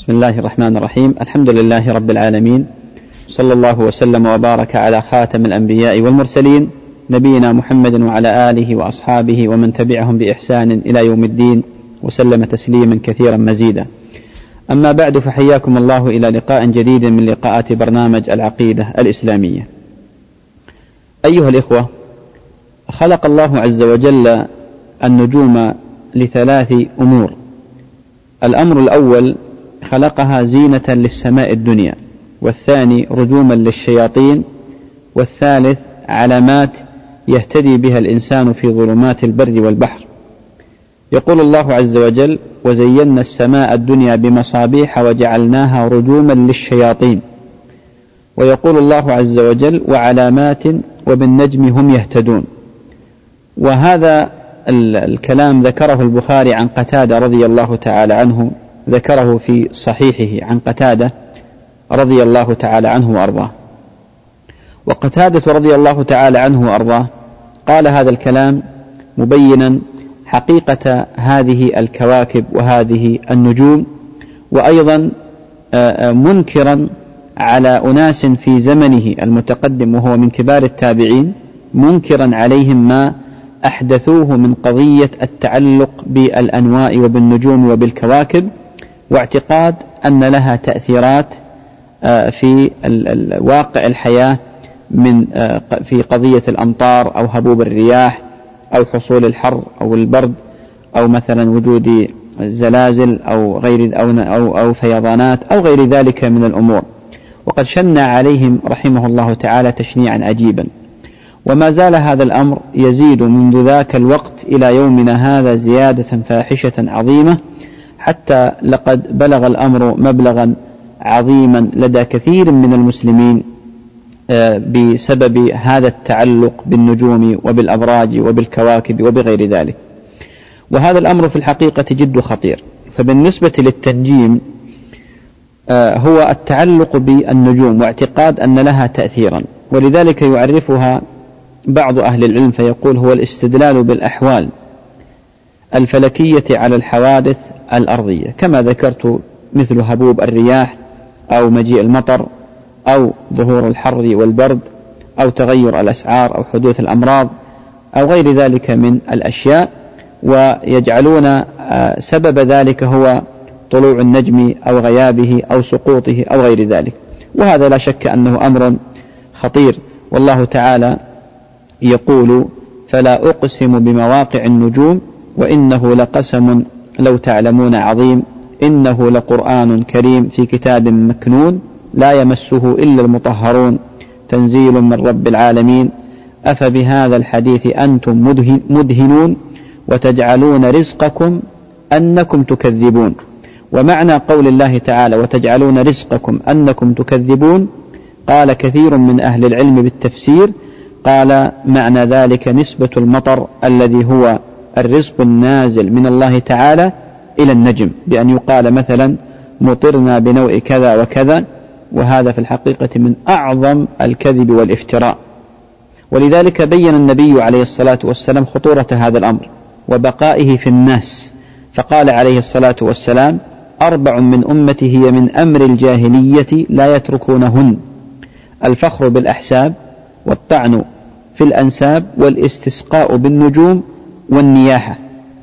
بسم الله الرحمن الرحيم. الحمد لله رب العالمين، صلى الله وسلم وبارك على خاتم الأنبياء والمرسلين نبينا محمد وعلى آله وأصحابه ومن تبعهم بإحسان إلى يوم الدين وسلم تسليما كثيرا مزيدا. أما بعد، فحياكم الله إلى لقاء جديد من لقاءات برنامج العقيدة الإسلامية. أيها الإخوة، خلق الله عز وجل النجوم لثلاث أمور. الأمر الأول خلقها زينة للسماء الدنيا، والثاني رجوما للشياطين، والثالث علامات يهتدي بها الإنسان في ظلمات البر والبحر. يقول الله عز وجل: وزينا السماء الدنيا بمصابيح وجعلناها رجوما للشياطين. ويقول الله عز وجل: وعلامات وبالنجم هم يهتدون. وهذا الكلام ذكره البخاري عن قتادة رضي الله تعالى عنه، ذكره في صحيحه عن قتادة رضي الله تعالى عنه وأرضاه. وقتادة رضي الله تعالى عنه وأرضاه قال هذا الكلام مبينا حقيقة هذه الكواكب وهذه النجوم، وأيضا منكرا على أناس في زمنه المتقدم وهو من كبار التابعين، منكرا عليهم ما أحدثوه من قضية التعلق بالأنواء وبالنجوم وبالكواكب، واعتقاد أن لها تأثيرات في واقع الحياة في قضية الأمطار أو هبوب الرياح أو حصول الحر أو البرد أو مثلا وجود زلازل أو غير أو فيضانات أو غير ذلك من الأمور. وقد شنع عليهم رحمه الله تعالى تشنيعا عجيبا، وما زال هذا الأمر يزيد منذ ذاك الوقت إلى يومنا هذا زيادة فاحشة عظيمة، حتى لقد بلغ الأمر مبلغا عظيما لدى كثير من المسلمين بسبب هذا التعلق بالنجوم وبالأبراج وبالكواكب وبغير ذلك. وهذا الأمر في الحقيقة جد خطير. فبالنسبة للتنجيم هو التعلق بالنجوم واعتقاد أن لها تأثيرا، ولذلك يعرفها بعض أهل العلم فيقول: هو الاستدلال بالأحوال الفلكية على الحوادث الأرضية، كما ذكرت مثل هبوب الرياح أو مجيء المطر أو ظهور الحر والبرد أو تغير الأسعار أو حدوث الأمراض أو غير ذلك من الأشياء، ويجعلون سبب ذلك هو طلوع النجم أو غيابه أو سقوطه أو غير ذلك. وهذا لا شك أنه أمر خطير. والله تعالى يقول: فلا أقسم بمواقع النجوم وإنه لقسم لو تعلمون عظيم إنه لقرآن كريم في كتاب مكنون لا يمسه إلا المطهرون تنزيل من رب العالمين أفبهذا الحديث أنتم مدهنون وتجعلون رزقكم أنكم تكذبون. ومعنى قول الله تعالى: وتجعلون رزقكم أنكم تكذبون، قال كثير من أهل العلم بالتفسير، قال معنى ذلك نسبة المطر الذي هو الرزق النازل من الله تعالى إلى النجم، بأن يقال مثلا: مطرنا بنوع كذا وكذا، وهذا في الحقيقة من أعظم الكذب والافتراء. ولذلك بين النبي عليه الصلاة والسلام خطورة هذا الأمر وبقائه في الناس، فقال عليه الصلاة والسلام: 4 من أمتي هي من أمر الجاهلية لا يتركونهن: الفخر بالأحساب، والطعن في الأنساب، والاستسقاء بالنجوم والنياحة.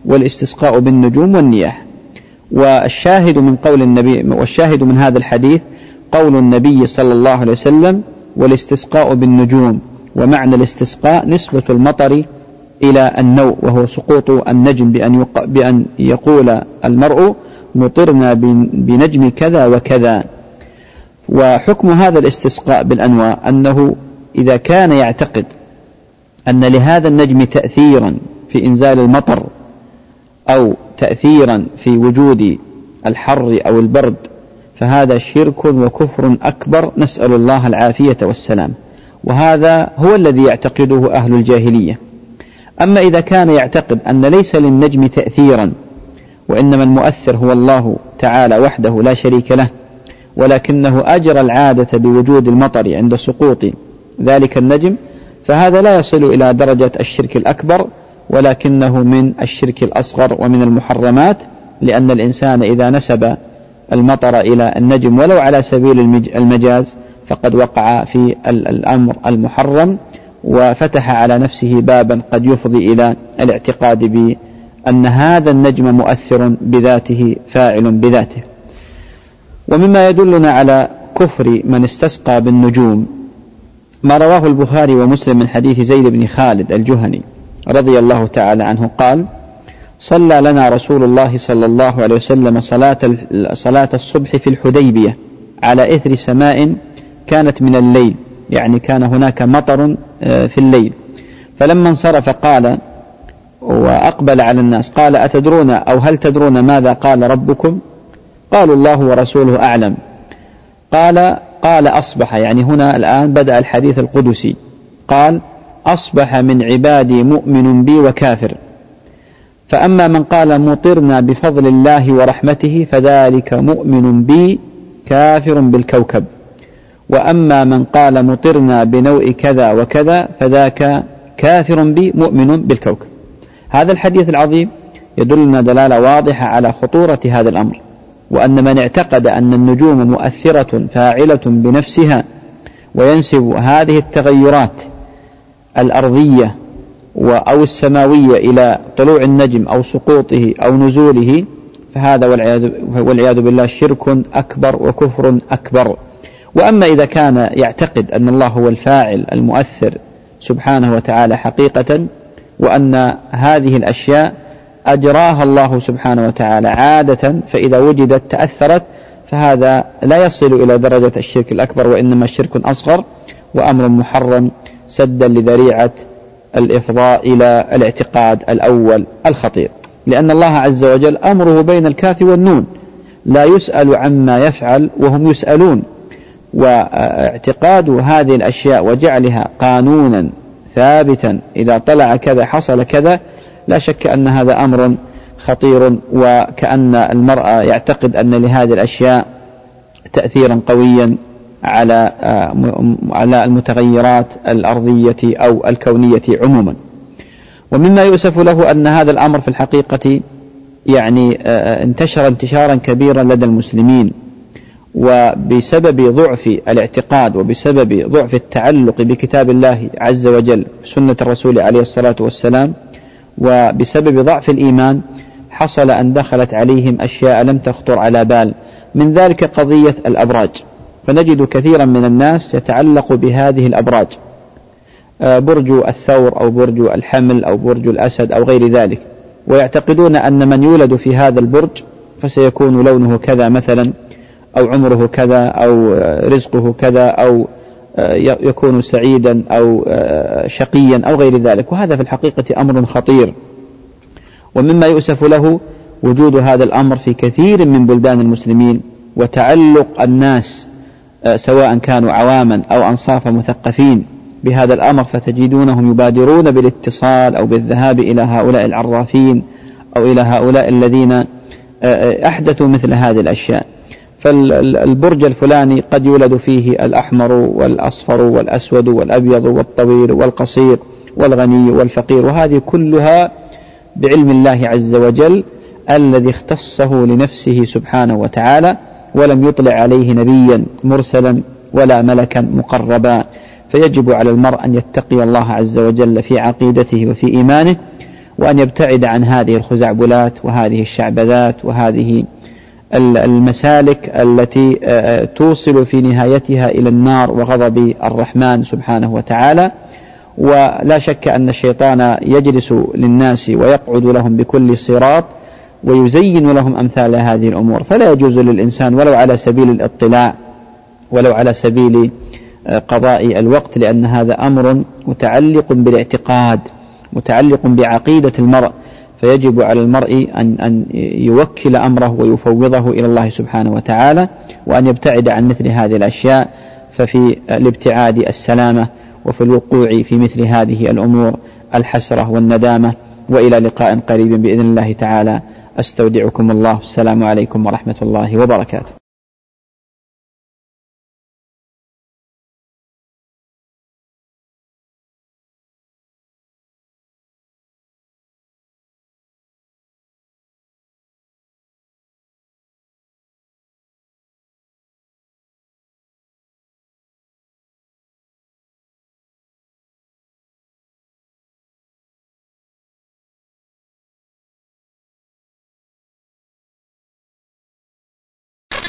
والشاهد من قول النبي، والشاهد من هذا الحديث قول النبي صلى الله عليه وسلم: والاستسقاء بالنجوم. ومعنى الاستسقاء نسبة المطر إلى النوء، وهو سقوط النجم، بأن يقول المرء: مطرنا بنجم كذا وكذا. وحكم هذا الاستسقاء بالأنواع أنه إذا كان يعتقد أن لهذا النجم تأثيرا في إنزال المطر أو تأثيرا في وجود الحر أو البرد، فهذا شرك وكفر أكبر، نسأل الله العافية والسلام. وهذا هو الذي يعتقده أهل الجاهلية. أما إذا كان يعتقد أن ليس للنجم تأثيرا، وإنما المؤثر هو الله تعالى وحده لا شريك له، ولكنه أجرى العادة بوجود المطر عند سقوط ذلك النجم، فهذا لا يصل إلى درجة الشرك الأكبر، ولكنه من الشرك الأصغر ومن المحرمات، لأن الإنسان إذا نسب المطر إلى النجم ولو على سبيل المجاز فقد وقع في الأمر المحرم، وفتح على نفسه بابا قد يفضي إلى الاعتقاد بأن هذا النجم مؤثر بذاته فاعل بذاته. ومما يدلنا على كفر من استسقى بالنجوم ما رواه البخاري ومسلم من حديث زيد بن خالد الجهني رضي الله تعالى عنه قال: صلى لنا رسول الله صلى الله عليه وسلم صلاة الصبح في الحديبية على إثر سماء كانت من الليل، يعني كان هناك مطر في الليل، فلما انصرف قال وأقبل على الناس قال: أتدرون أو هل تدرون ماذا قال ربكم؟ قالوا: الله ورسوله أعلم. قال أصبح، يعني هنا الآن بدأ الحديث القدسي، قال: أصبح من عبادي مؤمن بي وكافر، فأما من قال مطرنا بفضل الله ورحمته فذلك مؤمن بي كافر بالكوكب، وأما من قال مطرنا بنوء كذا وكذا فذاك كافر بي مؤمن بالكوكب. هذا الحديث العظيم يدلنا دلالة واضحة على خطورة هذا الأمر، وأن من اعتقد أن النجوم مؤثرة فاعلة بنفسها وينسب هذه التغيرات الأرضية أو السماوية إلى طلوع النجم أو سقوطه أو نزوله، فهذا والعياذ بالله شرك أكبر وكفر أكبر. وأما إذا كان يعتقد أن الله هو الفاعل المؤثر سبحانه وتعالى حقيقة، وأن هذه الأشياء أجراها الله سبحانه وتعالى عادة، فإذا وجدت تأثرت، فهذا لا يصل إلى درجة الشرك الأكبر، وإنما الشرك أصغر وأمر محرم سدا لذريعة الإفضاء إلى الاعتقاد الأول الخطير، لأن الله عز وجل أمره بين الكاف والنون، لا يسأل عما يفعل وهم يسألون. واعتقاد هذه الأشياء وجعلها قانونا ثابتا إذا طلع كذا حصل كذا، لا شك أن هذا أمر خطير، وكأن المرء يعتقد أن لهذه الأشياء تأثيرا قويا على المتغيرات الأرضية أو الكونية عموما. ومما يؤسف له أن هذا الأمر في الحقيقة يعني انتشر انتشارا كبيرا لدى المسلمين، وبسبب ضعف الاعتقاد وبسبب ضعف التعلق بكتاب الله عز وجل سنة الرسول عليه الصلاة والسلام، وبسبب ضعف الإيمان حصل أن دخلت عليهم أشياء لم تخطر على بال، من ذلك قضية الأبراج. فنجد كثيرا من الناس يتعلق بهذه الأبراج، برج الثور أو برج الحمل أو برج الأسد أو غير ذلك، ويعتقدون أن من يولد في هذا البرج فسيكون لونه كذا مثلا، أو عمره كذا، أو رزقه كذا، أو يكون سعيدا أو شقيا أو غير ذلك. وهذا في الحقيقة أمر خطير، ومما يؤسف له وجود هذا الأمر في كثير من بلدان المسلمين، وتعلق الناس سواء كانوا عواما أو أنصاف مثقفين بهذا الأمر، فتجدونهم يبادرون بالاتصال أو بالذهاب إلى هؤلاء العرافين أو إلى هؤلاء الذين أحدثوا مثل هذه الأشياء. فالبرج الفلاني قد يولد فيه الأحمر والأصفر والأسود والأبيض والطويل والقصير والغني والفقير، وهذه كلها بعلم الله عز وجل الذي اختصه لنفسه سبحانه وتعالى، ولم يطلع عليه نبيا مرسلا ولا ملكا مقربا. فيجب على المرء أن يتقي الله عز وجل في عقيدته وفي إيمانه، وأن يبتعد عن هذه الخزعبلات وهذه الشعبذات وهذه المسالك التي توصل في نهايتها إلى النار وغضب الرحمن سبحانه وتعالى. ولا شك أن الشيطان يجلس للناس ويقعد لهم بكل صراط ويزين لهم أمثال هذه الأمور، فلا يجوز للإنسان ولو على سبيل الاطلاع ولو على سبيل قضاء الوقت، لأن هذا أمر متعلق بالاعتقاد، متعلق بعقيدة المرء، فيجب على المرء أن يوكل أمره ويفوضه إلى الله سبحانه وتعالى، وأن يبتعد عن مثل هذه الأشياء، ففي الابتعاد السلامة، وفي الوقوع في مثل هذه الأمور الحسرة والندامة. وإلى لقاء قريب بإذن الله تعالى، أستودعكم الله. السلام عليكم ورحمة الله وبركاته.